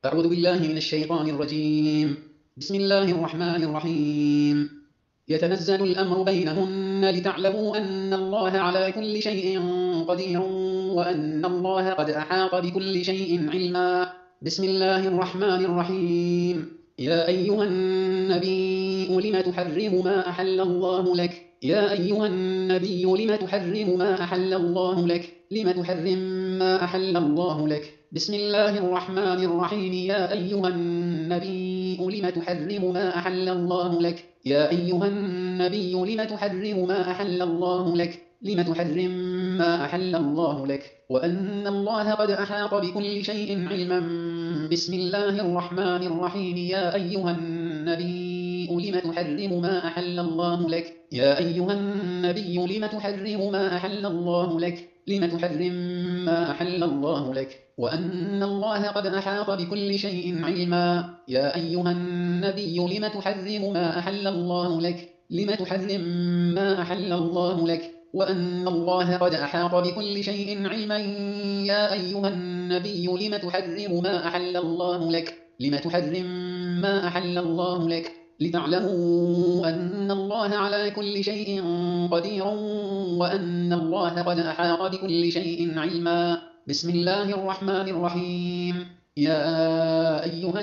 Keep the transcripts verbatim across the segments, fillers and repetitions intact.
أعوذ بالله من الشيطان الرجيم. بسم الله الرحمن الرحيم. يتنزل الأمر بينهن لتعلموا أن الله على كل شيء قدير وأن الله قد أحاط بكل شيء علما. بسم الله الرحمن الرحيم. يا أيها النبي لم تحرم ما أحل الله لك يا أيها النبي لم تحرم ما أحل الله لك لم تحرم ما أحل الله لك بسم الله الرحمن الرحيم. يا أيها النبي لم تحرم ما أحل الله لك يا أيها النبي لم تحرم ما أحل الله لك لم تحرم ما أحل الله لك وأن الله قد أحاط بكل شيء علما. بسم الله الرحمن الرحيم. يا أيها النبي لم تحرم ما أحل الله لك يا أيها النبي لم تحرم ما أحل الله لك لم تحرم ما أحل الله لك وأن الله قد أحاط بكل شيء علما. يا أيها النبي لم تحرم ما أحل الله لك لم تحرم ما أحل الله لك وأن الله قد أحاط بكل شيء علما. يا أيها النبي لم تحرم ما أحل الله لك لم تحرم ما أحل الله لك لتعلموا أن الله على كل شيء قدير وأن الله قد أحاط بكل شيء علما. بسم الله الرحمن الرحيم. يا أيها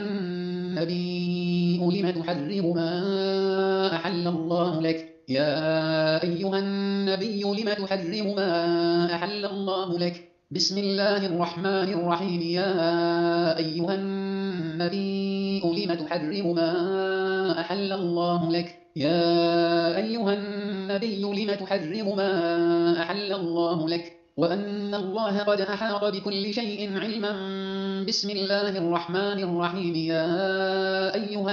النبي لم تحرم ما أحل الله لك يا أيها النبي لم تحرم ما أحل الله لك بسم الله الرحمن الرحيم. يا أيها النبي لم تحرم ما أحل الله لك يا أيها النبي لم تحرم ما أحل الله لك وأن الله قد أحاط بكل شيء علما. بسم الله الرحمن الرحيم. يا أيها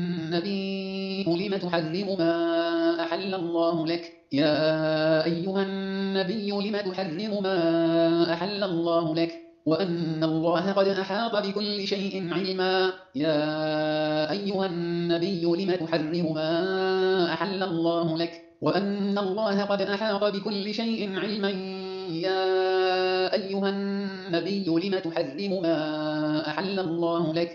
النبي لم تحرم ما أحل الله لك يا أيها النبي لم تحرم ما أحل الله لك وأن الله قد أحاط بكل شيء علما. يا أيها النبي لم تحرم ما أحل الله لك وأن الله قد أحاط بكل شيء علما. يا أيها النبي لم تحرم ما أحل الله لك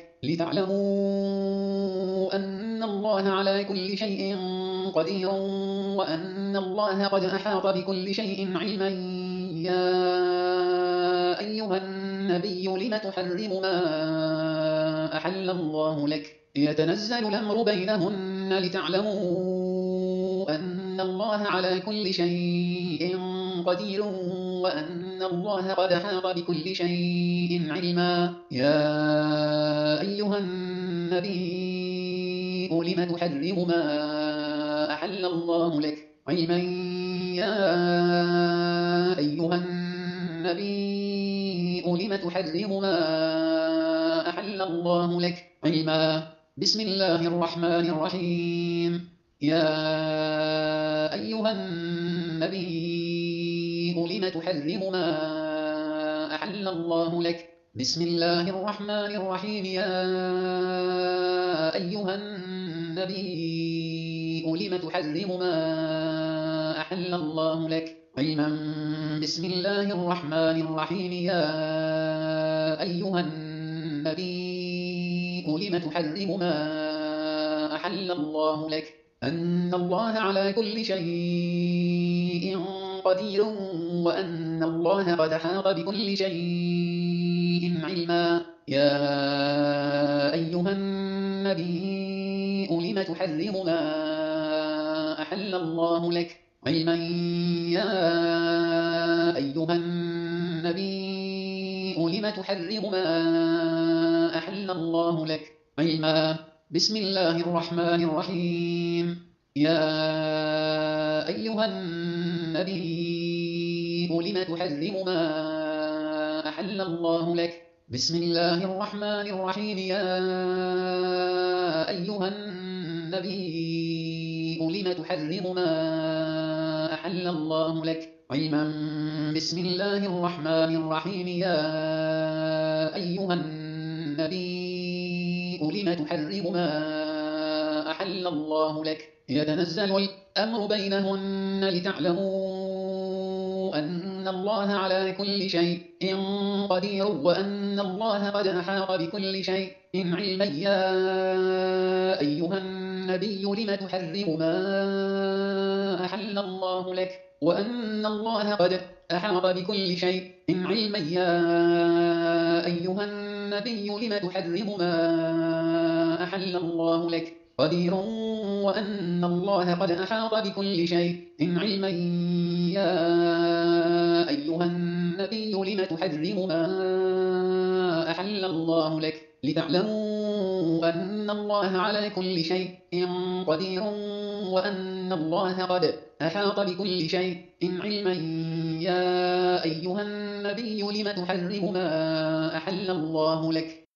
لتعلموا أن الله على كل شيء قدير وأن الله قد أحاط بكل شيء علما. يا أيها النبي لم تحرم ما أحل الله لك يتنزل الأمر بينهن لتعلموا أن الله على كل شيء قدير وأن الله قد أحاط بكل شيء علما. يا أيها النبي لم تحرم ما أحل الله لك علما. يا أيها النبي لم تحرم ما أحل الله لك علما. بسم الله الرحمن الرحيم. يا أيها النبي لم تحرم ما أحل الله لك بسم الله الرحمن الرحيم. يا أيها النبي لم تحرم ما أحل الله لك علما. بسم الله الرحمن الرحيم. يا أيها النبي لم تحرم ما أحل الله لك أن الله على كل شيء قدير وأن الله قد أحاط بكل شيء علما. يا أيها النبي لم تحرم ما أحل الله لك علما. يا أيها النبي لم تحرم ما أحل الله لك علما. بسم الله الرحمن الرحيم. يا أيها النبي لم تحرم ما أحل الله لك بسم الله الرحمن الرحيم. يا أيها النبي لم تحرم ما أحل الله لك علما. بسم الله الرحمن الرحيم. يا أيها النبي لم تحرم ما أحل الله لك يتنزل الأمر بينهن لتعلموا أن وأن الله على كل شيء قدير وأن الله قد أحاط بكل شيء علما. يا أيها النبي لم تحرم ما أحل الله لك وأن الله قد أحاط بكل شيء علما. يا أيها النبي لم تحرم ما أحل الله لك قدير وأن الله قد أحاط بكل شيء علما. يا أيها النبي لم تحرم ما أحل الله لك لتعلموا أن الله على كل شيء قدير وأن الله قد أحاط بكل شيء علما. يا أيها النبي لم تحرم ما أحل الله لك